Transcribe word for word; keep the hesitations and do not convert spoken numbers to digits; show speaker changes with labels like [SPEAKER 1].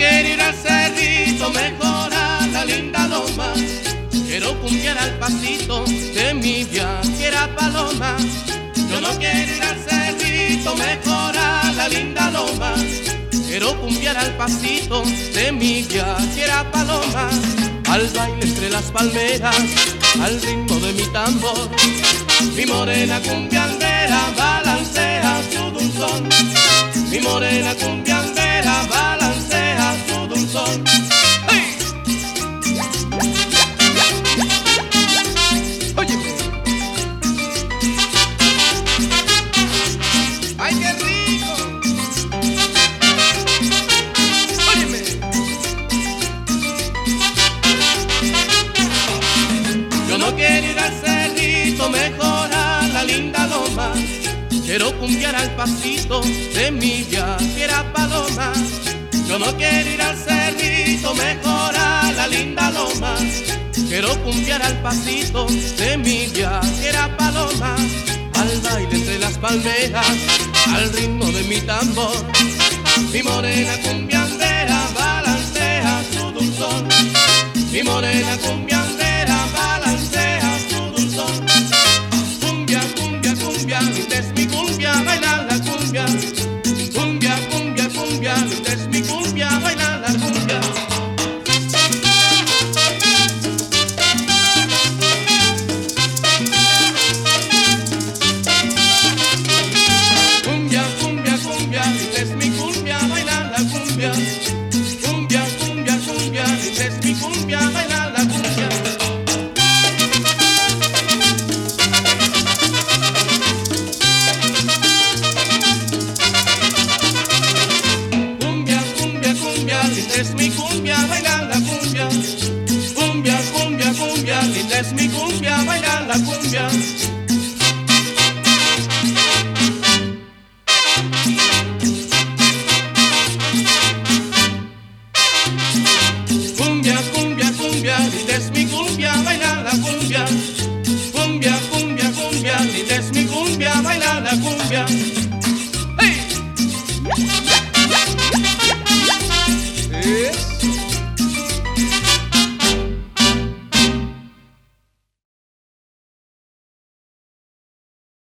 [SPEAKER 1] quiero ir al cerrito, mejorar la linda loma. Quiero cumbiar al pasito de mi viajera paloma. Yo no quiero ir al cerrito, mejorar la linda loma. Quiero cumbiar al pasito de mi viajera paloma. Al baile entre las palmeras, al ritmo de mi tambor. Mi morena cumbiandera balancea su dulzón. Mi morena cumbiandera balancea su dulzón. ¡Hey! Óyeme. ¡Ay, qué rico! Óyeme. Yo no quiero ir al cerrito, mejorar la linda loma. Quiero cumbiar al pasito de mi viajera paloma. Yo no quiero ir al cerrito, mejorar la linda loma. Quiero cumbiar al pasito de mi viajera paloma. Al baile entre las palmeras, al ritmo de mi tambor. Mi morena cumbiandera balancea su dulzón. Mi morena cumbiandera